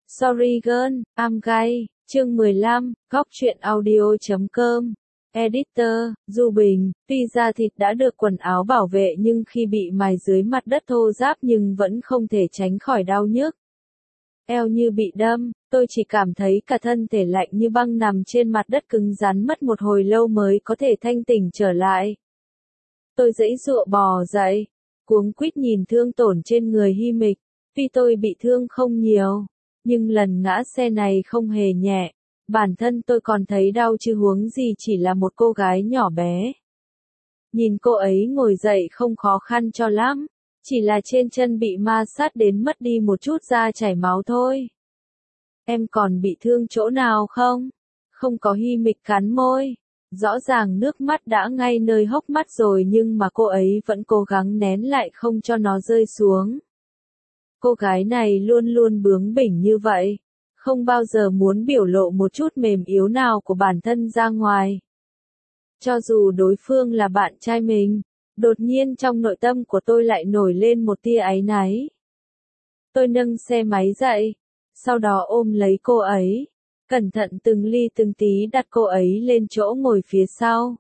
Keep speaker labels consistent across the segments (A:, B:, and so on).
A: Sorry girl, I'm gay. Chương 15, góc truyện audio.com. Editor, Du Bình, tuy da thịt đã được quần áo bảo vệ nhưng khi bị mài dưới mặt đất thô ráp nhưng vẫn không thể tránh khỏi đau nhức. Eo như bị đâm, tôi chỉ cảm thấy cả thân thể lạnh như băng nằm trên mặt đất cứng rắn mất một hồi lâu mới có thể thanh tỉnh trở lại. Tôi giãy giụa bò dậy, cuống quýt nhìn thương tổn trên người Hi Mịch, tuy tôi bị thương không nhiều, nhưng lần ngã xe này không hề nhẹ, bản thân tôi còn thấy đau chứ huống gì chỉ là một cô gái nhỏ bé. Nhìn cô ấy ngồi dậy không khó khăn cho lắm, chỉ là trên chân bị ma sát đến mất đi một chút da chảy máu thôi. Em còn bị thương chỗ nào không? Không có. Hi Mịch cắn môi. Rõ ràng nước mắt đã ngay nơi hốc mắt rồi nhưng mà cô ấy vẫn cố gắng nén lại không cho nó rơi xuống. Cô gái này luôn luôn bướng bỉnh như vậy, không bao giờ muốn biểu lộ một chút mềm yếu nào của bản thân ra ngoài. Cho dù đối phương là bạn trai mình, đột nhiên trong nội tâm của tôi lại nổi lên một tia áy náy. Tôi nâng xe máy dậy, sau đó ôm lấy cô ấy, cẩn thận từng ly từng tí đặt cô ấy lên chỗ ngồi phía sau.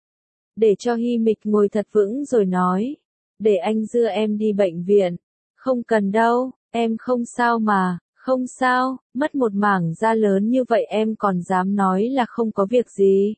A: Để cho Hi Mịch ngồi thật vững rồi nói, để anh đưa em đi bệnh viện. Không cần đâu, em không sao mà, không sao, mất một mảng da lớn như vậy em còn dám nói là không có việc gì.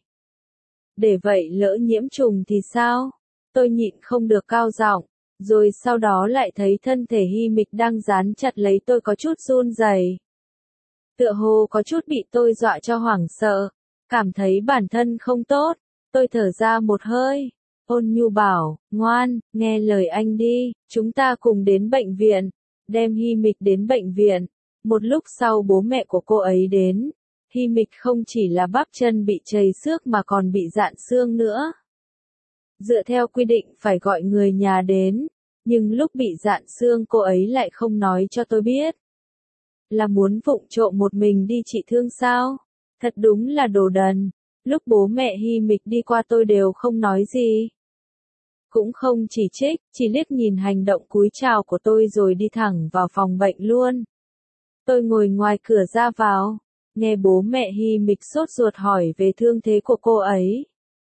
A: Để vậy lỡ nhiễm trùng thì sao? Tôi nhịn không được cao giọng, rồi sau đó lại thấy thân thể Hi Mịch đang dán chặt lấy tôi có chút run rẩy. Tựa hồ có chút bị tôi dọa cho hoảng sợ, cảm thấy bản thân không tốt, tôi thở ra một hơi. Ôn nhu bảo, ngoan, nghe lời anh đi, chúng ta cùng đến bệnh viện, đem Hi Mịch đến bệnh viện. Một lúc sau bố mẹ của cô ấy đến, Hi Mịch không chỉ là bắp chân bị trầy xước mà còn bị rạn xương nữa. Dựa theo quy định phải gọi người nhà đến, nhưng lúc bị rạn xương cô ấy lại không nói cho tôi biết. Là muốn vụng trộm một mình đi trị thương sao? Thật đúng là đồ đần. Lúc bố mẹ Hi Mịch đi qua tôi đều không nói gì. Cũng không chỉ trích, chỉ liếc nhìn hành động cúi chào của tôi rồi đi thẳng vào phòng bệnh luôn. Tôi ngồi ngoài cửa ra vào, nghe bố mẹ Hi Mịch sốt ruột hỏi về thương thế của cô ấy.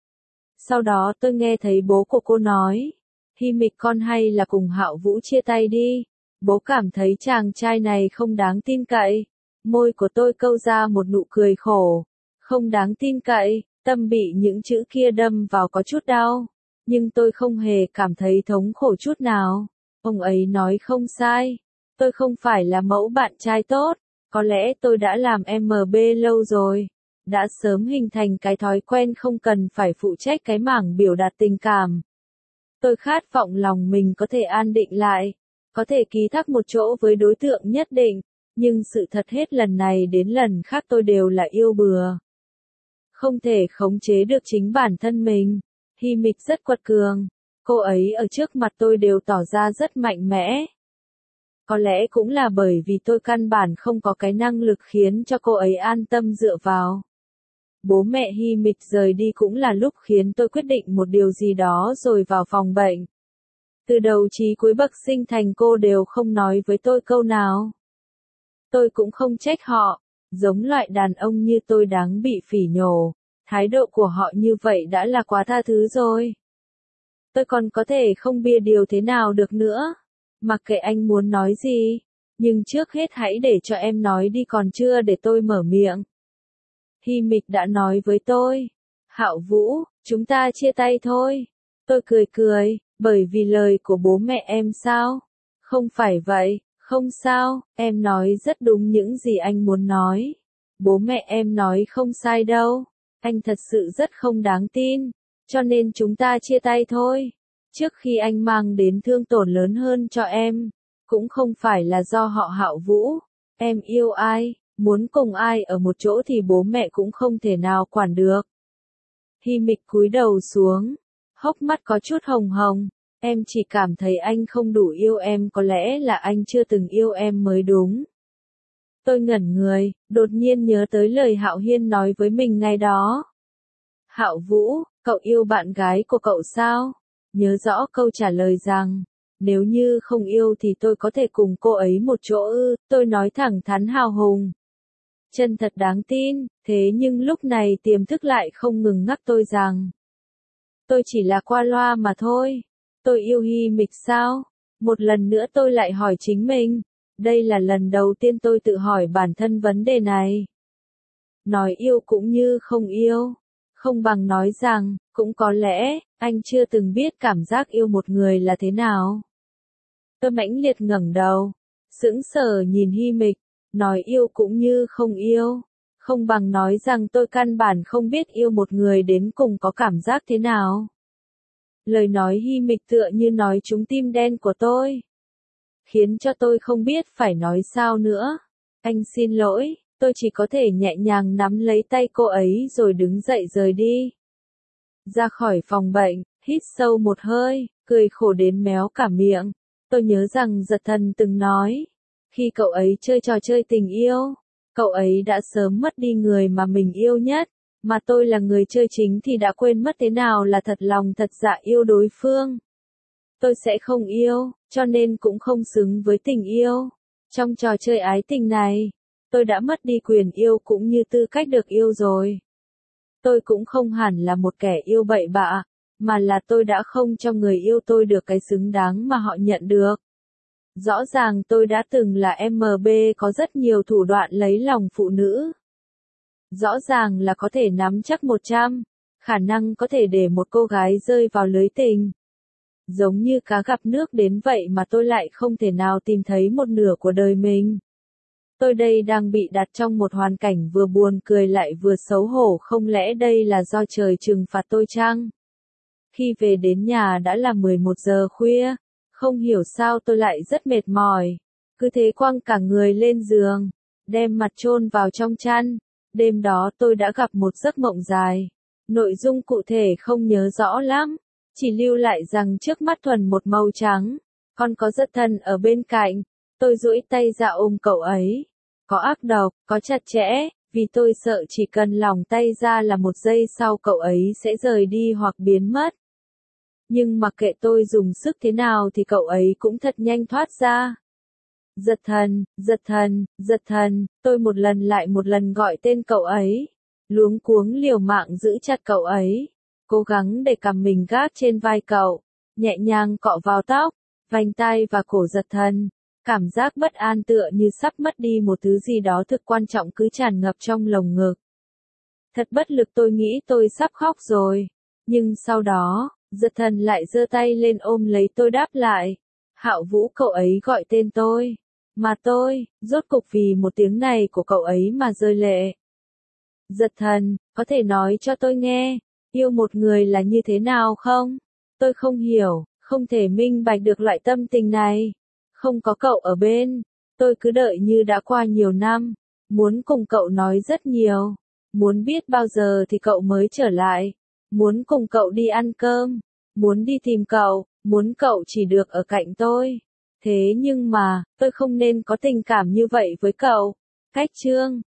A: Sau đó tôi nghe thấy bố của cô nói, Hi Mịch con hay là cùng Hạo Vũ chia tay đi, bố cảm thấy chàng trai này không đáng tin cậy. Môi của tôi câu ra một nụ cười khổ, không đáng tin cậy, tâm bị những chữ kia đâm vào có chút đau. Nhưng tôi không hề cảm thấy thống khổ chút nào. Ông ấy nói không sai. Tôi không phải là mẫu bạn trai tốt. Có lẽ tôi đã làm MB lâu rồi. Đã sớm hình thành cái thói quen không cần phải phụ trách cái mảng biểu đạt tình cảm. Tôi khát vọng lòng mình có thể an định lại. Có thể ký thác một chỗ với đối tượng nhất định. Nhưng sự thật hết lần này đến lần khác tôi đều là yêu bừa. Không thể khống chế được chính bản thân mình. Hi Mịch rất quật cường, cô ấy ở trước mặt tôi đều tỏ ra rất mạnh mẽ. Có lẽ cũng là bởi vì tôi căn bản không có cái năng lực khiến cho cô ấy an tâm dựa vào. Bố mẹ Hi Mịch rời đi cũng là lúc khiến tôi quyết định một điều gì đó rồi vào phòng bệnh. Từ đầu chí cuối Bậc Sinh Thành cô đều không nói với tôi câu nào. Tôi cũng không trách họ, giống loại đàn ông như tôi đáng bị phỉ nhổ. Thái độ của họ như vậy đã là quá tha thứ rồi. Tôi còn có thể không bia điều thế nào được nữa. Mặc kệ anh muốn nói gì. Nhưng trước hết hãy để cho em nói đi còn chưa để tôi mở miệng. Hi Mịch đã nói với tôi. Hạo Vũ, chúng ta chia tay thôi. Tôi cười cười, bởi vì lời của bố mẹ em sao? Không phải vậy, không sao, em nói rất đúng những gì anh muốn nói. Bố mẹ em nói không sai đâu. Anh thật sự rất không đáng tin, cho nên chúng ta chia tay thôi. Trước khi anh mang đến thương tổn lớn hơn cho em, cũng không phải là do họ Hạo Vũ. Em yêu ai, muốn cùng ai ở một chỗ thì bố mẹ cũng không thể nào quản được. Hi Mịch cúi đầu xuống, hốc mắt có chút hồng hồng. Em chỉ cảm thấy anh không đủ yêu em, có lẽ là anh chưa từng yêu em mới đúng. Tôi ngẩn người, đột nhiên nhớ tới lời Hạo Hiên nói với mình ngày đó. Hạo Vũ, cậu yêu bạn gái của cậu sao? Nhớ rõ câu trả lời rằng, Nếu như không yêu thì tôi có thể cùng cô ấy một chỗ ư, tôi nói thẳng thắn hào hùng. Chân thật đáng tin, thế nhưng lúc này tiềm thức lại không ngừng nhắc tôi rằng tôi chỉ là qua loa mà thôi. Tôi yêu Hi Mịch sao? Một lần nữa tôi lại hỏi chính mình. Đây là lần đầu tiên tôi tự hỏi bản thân vấn đề này. Nói yêu cũng như không yêu. Không bằng nói rằng, cũng có lẽ, anh chưa từng biết cảm giác yêu một người là thế nào. Tôi mãnh liệt ngẩng đầu, sững sờ nhìn Hi Mịch, nói yêu cũng như không yêu. Không bằng nói rằng tôi căn bản không biết yêu một người đến cùng có cảm giác thế nào. Lời nói Hi Mịch tựa như nói trúng tim đen của tôi, khiến cho tôi không biết phải nói sao nữa. Anh xin lỗi, tôi chỉ có thể nhẹ nhàng nắm lấy tay cô ấy rồi đứng dậy rời đi. Ra khỏi phòng bệnh, hít sâu một hơi, cười khổ đến méo cả miệng. Tôi nhớ rằng Giật Thần từng nói, khi cậu ấy chơi trò chơi tình yêu, cậu ấy đã sớm mất đi người mà mình yêu nhất, mà tôi là người chơi chính thì đã quên mất thế nào là thật lòng thật dạ yêu đối phương. Tôi sẽ không yêu, cho nên cũng không xứng với tình yêu. Trong trò chơi ái tình này, tôi đã mất đi quyền yêu cũng như tư cách được yêu rồi. Tôi cũng không hẳn là một kẻ yêu bậy bạ, mà là tôi đã không cho người yêu tôi được cái xứng đáng mà họ nhận được. Rõ ràng tôi đã từng là MB có rất nhiều thủ đoạn lấy lòng phụ nữ. Rõ ràng là có thể nắm chắc 100, khả năng có thể để một cô gái rơi vào lưới tình. Giống như cá gặp nước đến vậy mà tôi lại không thể nào tìm thấy một nửa của đời mình. Tôi đây đang bị đặt trong một hoàn cảnh vừa buồn cười lại vừa xấu hổ, không lẽ đây là do trời trừng phạt tôi chăng? Khi về đến nhà đã là 11 giờ khuya, không hiểu sao tôi lại rất mệt mỏi. Cứ thế quăng cả người lên giường, đem mặt chôn vào trong chăn. Đêm đó tôi đã gặp một giấc mộng dài. Nội dung cụ thể không nhớ rõ lắm, chỉ lưu lại rằng trước mắt thuần một màu trắng, còn có Giật Thần ở bên cạnh. Tôi duỗi tay ra ôm cậu ấy. Có ác độc, có chặt chẽ, vì tôi sợ chỉ cần lòng tay ra là một giây sau cậu ấy sẽ rời đi hoặc biến mất. Nhưng mặc kệ tôi dùng sức thế nào thì cậu ấy cũng thật nhanh thoát ra. Giật Thần, Giật Thần, Giật Thần, tôi một lần lại một lần gọi tên cậu ấy. Luống cuống liều mạng giữ chặt cậu ấy. Cố gắng để cầm mình gác trên vai cậu. Nhẹ nhàng cọ vào tóc, vành tai và cổ Giật Thần. Cảm giác bất an tựa như sắp mất đi một thứ gì đó thực quan trọng cứ tràn ngập trong lồng ngực. Thật bất lực, tôi nghĩ tôi sắp khóc rồi. Nhưng sau đó, Giật Thần lại giơ tay lên ôm lấy tôi đáp lại. Hạo Vũ, cậu ấy gọi tên tôi. Mà tôi, rốt cục vì một tiếng này của cậu ấy mà rơi lệ. Giật Thần, có thể nói cho tôi nghe, yêu một người là như thế nào không? Tôi không hiểu, không thể minh bạch được loại tâm tình này. Không có cậu ở bên, tôi cứ đợi như đã qua nhiều năm, muốn cùng cậu nói rất nhiều, muốn biết bao giờ thì cậu mới trở lại, muốn cùng cậu đi ăn cơm, muốn đi tìm cậu, muốn cậu chỉ được ở cạnh tôi. Thế nhưng mà, tôi không nên có tình cảm như vậy với cậu. Cách chương